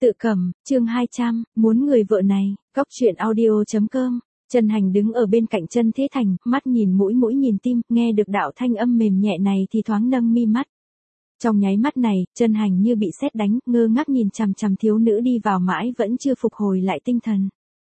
Tự cầm, chương 200, muốn người vợ này, góc chuyện audio.com. Trần Hành đứng ở bên cạnh Chân Thế Thành, mắt nhìn mũi mũi nhìn tim, nghe được đạo thanh âm mềm nhẹ này thì thoáng nâng mi mắt. Trong nháy mắt này, Trần Hành như bị sét đánh, ngơ ngác nhìn chằm chằm thiếu nữ đi vào mãi vẫn chưa phục hồi lại tinh thần.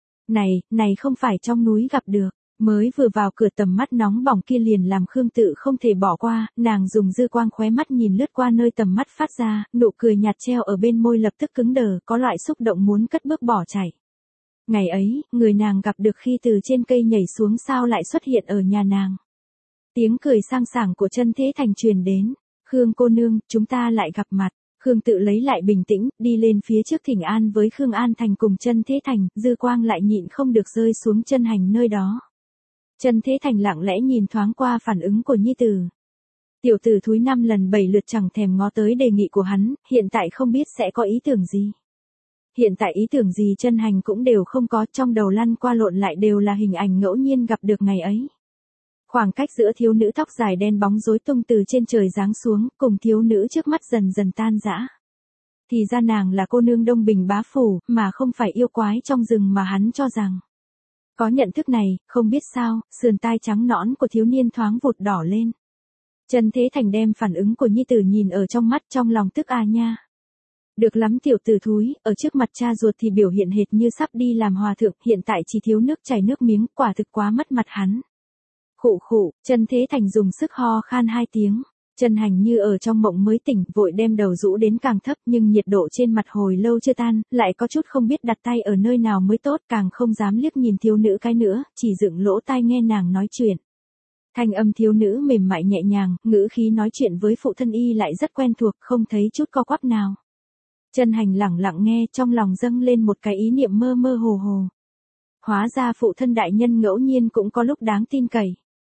Này không phải trong núi gặp được. Mới vừa vào cửa tầm mắt nóng bỏng kia liền làm Khương Tự không thể bỏ qua, nàng dùng dư quang khóe mắt nhìn lướt qua nơi tầm mắt phát ra, nụ cười nhạt treo ở bên môi lập tức cứng đờ, có loại xúc động muốn cất bước bỏ chạy. Ngày ấy, người nàng gặp được khi từ trên cây nhảy xuống sao lại xuất hiện ở nhà nàng. Tiếng cười sang sảng của Chân Thế Thành truyền đến, Khương cô nương, chúng ta lại gặp mặt. Khương Tự lấy lại bình tĩnh, đi lên phía trước thỉnh an với Khương An Thành cùng Chân Thế Thành, dư quang lại nhịn không được rơi xuống Chân Hành nơi đó. Chân Thế Thành lặng lẽ nhìn thoáng qua phản ứng của nhi tử. Tiểu tử thúi 5 lần 7 lượt chẳng thèm ngó tới đề nghị của hắn, hiện tại không biết sẽ có ý tưởng gì. Hiện tại ý tưởng gì Chân Hành cũng đều không có, trong đầu lăn qua lộn lại đều là hình ảnh ngẫu nhiên gặp được ngày ấy. Khoảng cách giữa thiếu nữ tóc dài đen bóng rối tung từ trên trời giáng xuống, cùng thiếu nữ trước mắt dần dần tan rã. Thì ra nàng là cô nương Đông Bình bá phủ, mà không phải yêu quái trong rừng mà hắn cho rằng. Có nhận thức này, không biết sao, sườn tai trắng nõn của thiếu niên thoáng vụt đỏ lên. Chân Thế Thành đem phản ứng của nhi tử nhìn ở trong mắt, trong lòng tức à nha. Được lắm tiểu tử thúi, ở trước mặt cha ruột thì biểu hiện hệt như sắp đi làm hòa thượng, hiện tại chỉ thiếu nước chảy nước miếng, quả thực quá mất mặt hắn. Khụ khụ, Chân Thế Thành dùng sức ho khan 2 tiếng. Trần Hành như ở trong mộng mới tỉnh, vội đem đầu rũ đến càng thấp, nhưng nhiệt độ trên mặt hồi lâu chưa tan, lại có chút không biết đặt tay ở nơi nào mới tốt, càng không dám liếc nhìn thiếu nữ cái nữa, chỉ dựng lỗ tai nghe nàng nói chuyện. Thanh âm thiếu nữ mềm mại nhẹ nhàng, ngữ khí nói chuyện với phụ thân y lại rất quen thuộc, không thấy chút co quắp nào. Trần Hành lẳng lặng nghe, trong lòng dâng lên một cái ý niệm mơ mơ hồ hồ. Hóa ra phụ thân đại nhân ngẫu nhiên cũng có lúc đáng tin cậy.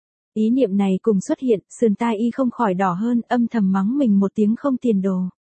Ý niệm này cùng xuất hiện, sườn tai y không khỏi đỏ hơn, âm thầm mắng mình một tiếng không tiền đồ.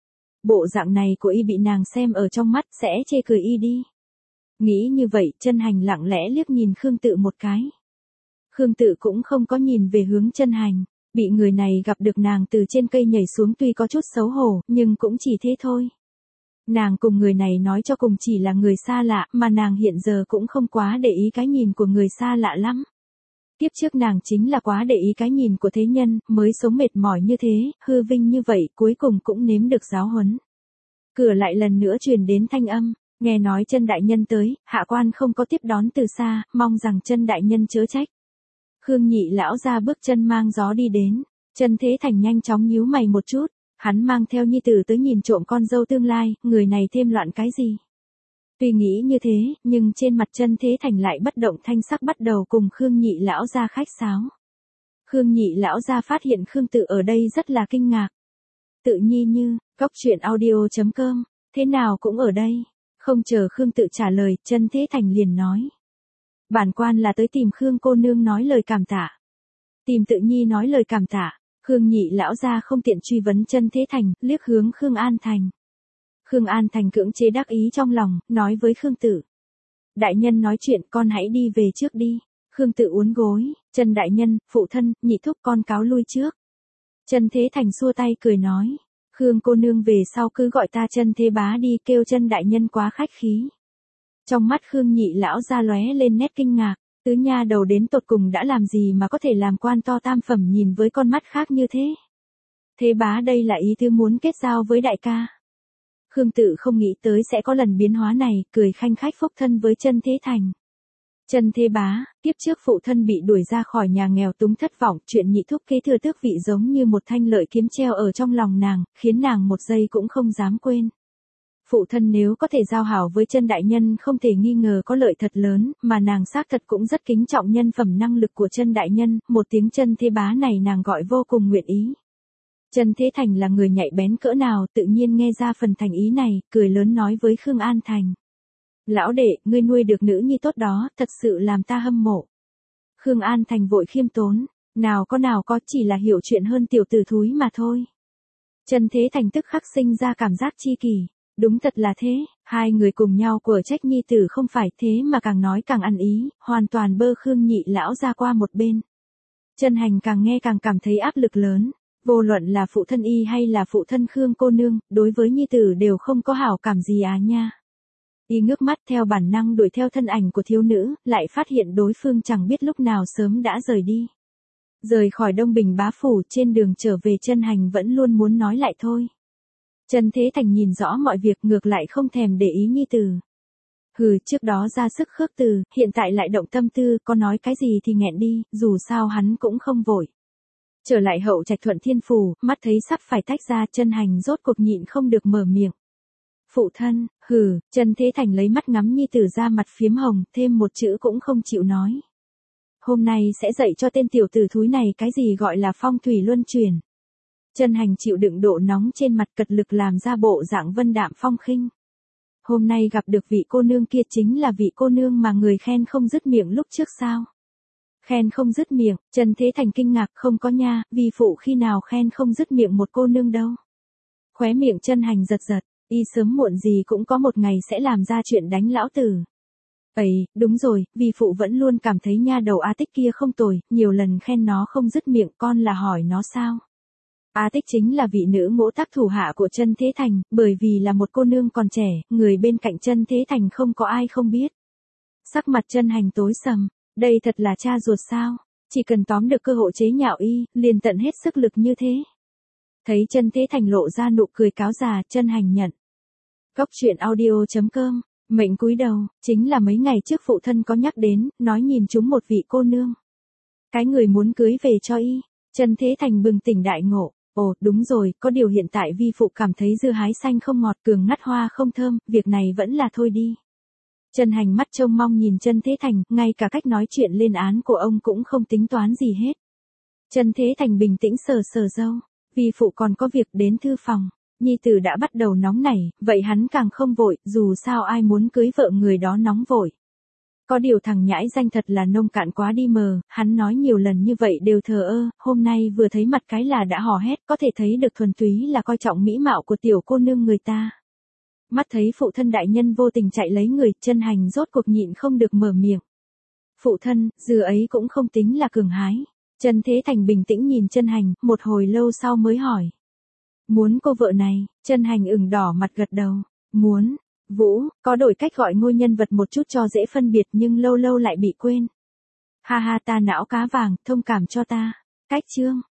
Bộ dạng này của y bị nàng xem ở trong mắt, sẽ chê cười y đi. Nghĩ như vậy, Chân Hành lặng lẽ liếc nhìn Khương Tự một cái. Khương Tự cũng không có nhìn về hướng Chân Hành, bị người này gặp được nàng từ trên cây nhảy xuống tuy có chút xấu hổ, nhưng cũng chỉ thế thôi. Nàng cùng người này nói cho cùng chỉ là người xa lạ, mà nàng hiện giờ cũng không quá để ý cái nhìn của người xa lạ lắm. Tiếp trước nàng chính là quá để ý cái nhìn của thế nhân, mới sống mệt mỏi như thế, hư vinh như vậy, cuối cùng cũng nếm được giáo huấn. Cửa lại lần nữa truyền đến thanh âm, nghe nói Chân đại nhân tới, hạ quan không có tiếp đón từ xa, mong rằng Chân đại nhân chớ trách. Khương Nhị lão ra bước chân mang gió đi đến, Chân Thế Thành nhanh chóng nhíu mày một chút, hắn mang theo nhi tử tới nhìn trộm con dâu tương lai, người này thêm loạn cái gì? Tuy nghĩ như thế, nhưng trên mặt Chân Thế Thành lại bất động thanh sắc bắt đầu cùng Khương Nhị lão gia khách sáo. Khương Nhị lão gia phát hiện Khương Tự ở đây rất là kinh ngạc. Tự nhi như, góc chuyện audio.com, thế nào cũng ở đây. Không chờ Khương Tự trả lời, Chân Thế Thành liền nói. Bản quan là tới tìm Khương cô nương nói lời cảm tạ. Tìm Tự nhi nói lời cảm tạ. Khương Nhị lão gia không tiện truy vấn Chân Thế Thành, liếc hướng Khương An Thành. Khương An Thành cưỡng chế đắc ý trong lòng, nói với Khương Tự. Đại nhân nói chuyện, con hãy đi về trước đi. Khương Tự uốn gối, Chân đại nhân, phụ thân, nhị thúc con cáo lui trước. Chân Thế Thành xua tay cười nói. Khương cô nương về sau cứ gọi ta Chân Thế bá đi, kêu Chân đại nhân quá khách khí. Trong mắt Khương Nhị lão ra lóe lên nét kinh ngạc, tứ nha đầu đến tột cùng đã làm gì mà có thể làm quan to tam phẩm nhìn với con mắt khác như thế. Thế bá đây là ý tứ muốn kết giao với đại ca. Khương Tự không nghĩ tới sẽ có lần biến hóa này, cười khanh khách phúc thân với Chân Thế Thành. Chân Thế bá, tiếp trước phụ thân bị đuổi ra khỏi nhà nghèo túng thất vọng, chuyện nhị thúc kế thừa tước vị giống như một thanh lợi kiếm treo ở trong lòng nàng, khiến nàng một giây cũng không dám quên. Phụ thân nếu có thể giao hảo với Chân đại nhân không thể nghi ngờ có lợi thật lớn, mà nàng xác thật cũng rất kính trọng nhân phẩm năng lực của Chân đại nhân, một tiếng Chân Thế bá này nàng gọi vô cùng nguyện ý. Chân Thế Thành là người nhạy bén cỡ nào, tự nhiên nghe ra phần thành ý này, cười lớn nói với Khương An Thành. Lão đệ, ngươi nuôi được nữ nhi tốt đó, thật sự làm ta hâm mộ. Khương An Thành vội khiêm tốn, nào có, chỉ là hiểu chuyện hơn tiểu tử thúi mà thôi. Chân Thế Thành tức khắc sinh ra cảm giác chi kỷ, đúng thật là thế, hai người cùng nhau của trách nhi tử không phải thế mà càng nói càng ăn ý, hoàn toàn bơ Khương Nhị lão ra qua một bên. Chân Hành càng nghe càng cảm thấy áp lực lớn. Vô luận là phụ thân y hay là phụ thân Khương cô nương, đối với nhi tử đều không có hảo cảm gì nha. Y ngước mắt theo bản năng đuổi theo thân ảnh của thiếu nữ, lại phát hiện đối phương chẳng biết lúc nào sớm đã rời đi. Rời khỏi Đông Bình bá phủ, trên đường trở về Chân Hành vẫn luôn muốn nói lại thôi. Chân Thế Thành nhìn rõ mọi việc, ngược lại không thèm để ý nhi tử. Hừ, trước đó ra sức khước từ, hiện tại lại động tâm tư, có nói cái gì thì nghẹn đi, dù sao hắn cũng không vội. Trở lại Hậu Trạch Thuận Thiên Phủ, mắt thấy sắp phải tách ra, Chân Hành rốt cuộc nhịn không được mở miệng. Phụ thân, hừ, Chân Thế Thành lấy mắt ngắm nhi tử ra, mặt phiếm hồng, thêm một chữ cũng không chịu nói. Hôm nay sẽ dạy cho tên tiểu tử thúi này cái gì gọi là phong thủy luân chuyển. Chân Hành chịu đựng độ nóng trên mặt, cật lực làm ra bộ dạng vân đạm phong khinh. Hôm nay gặp được vị cô nương kia chính là vị cô nương mà người khen không dứt miệng lúc trước sao? Khen không dứt miệng, Chân Thế Thành kinh ngạc, không có nha, vi phụ khi nào khen không dứt miệng một cô nương đâu. Khóe miệng Chân Hành giật giật, y sớm muộn gì cũng có một ngày sẽ làm ra chuyện đánh lão tử. Ấy, đúng rồi, vi phụ vẫn luôn cảm thấy nha đầu A Tích kia không tồi, nhiều lần khen nó không dứt miệng, con là hỏi nó sao? A Tích chính là vị nữ ngỗ tác thủ hạ của Chân Thế Thành, bởi vì là một cô nương còn trẻ, người bên cạnh Chân Thế Thành không có ai không biết. Sắc mặt Chân Hành tối sầm, đây thật là cha ruột sao? Chỉ cần tóm được cơ hội chế nhạo y, liền tận hết sức lực như thế. Thấy Chân Thế Thành lộ ra nụ cười cáo già, Chân Hành nhận. Góc truyện audio.com, mệnh cúi đầu, chính là mấy ngày trước phụ thân có nhắc đến, nói nhìn chúng một vị cô nương. Cái người muốn cưới về cho y. Chân Thế Thành bừng tỉnh đại ngộ. Ồ, đúng rồi, có điều hiện tại vi phụ cảm thấy dưa hái xanh không ngọt, cường ngắt hoa không thơm, việc này vẫn là thôi đi. Chân Hành mắt trông mong nhìn Chân Thế Thành, ngay cả cách nói chuyện lên án của ông cũng không tính toán gì hết. Chân Thế Thành bình tĩnh sờ sờ râu, vi phụ còn có việc đến thư phòng. Nhi tử đã bắt đầu nóng nảy, vậy hắn càng không vội, dù sao ai muốn cưới vợ người đó nóng vội. Có điều thằng nhãi danh thật là nông cạn quá đi mờ, hắn nói nhiều lần như vậy đều thờ ơ, hôm nay vừa thấy mặt cái là đã hò hét, có thể thấy được thuần túy là coi trọng mỹ mạo của tiểu cô nương người ta. Mắt thấy phụ thân đại nhân vô tình chạy lấy người, Chân Hành rốt cuộc nhịn không được mở miệng. Phụ thân, dừa ấy cũng không tính là cường hái. Chân Thế Thành bình tĩnh nhìn Chân Hành, một hồi lâu sau mới hỏi. Muốn cô vợ này? Chân Hành ửng đỏ mặt gật đầu. Muốn. Vũ, có đổi cách gọi ngôi nhân vật một chút cho dễ phân biệt nhưng lâu lâu lại bị quên. Ha ha, ta não cá vàng, thông cảm cho ta. Cách chương.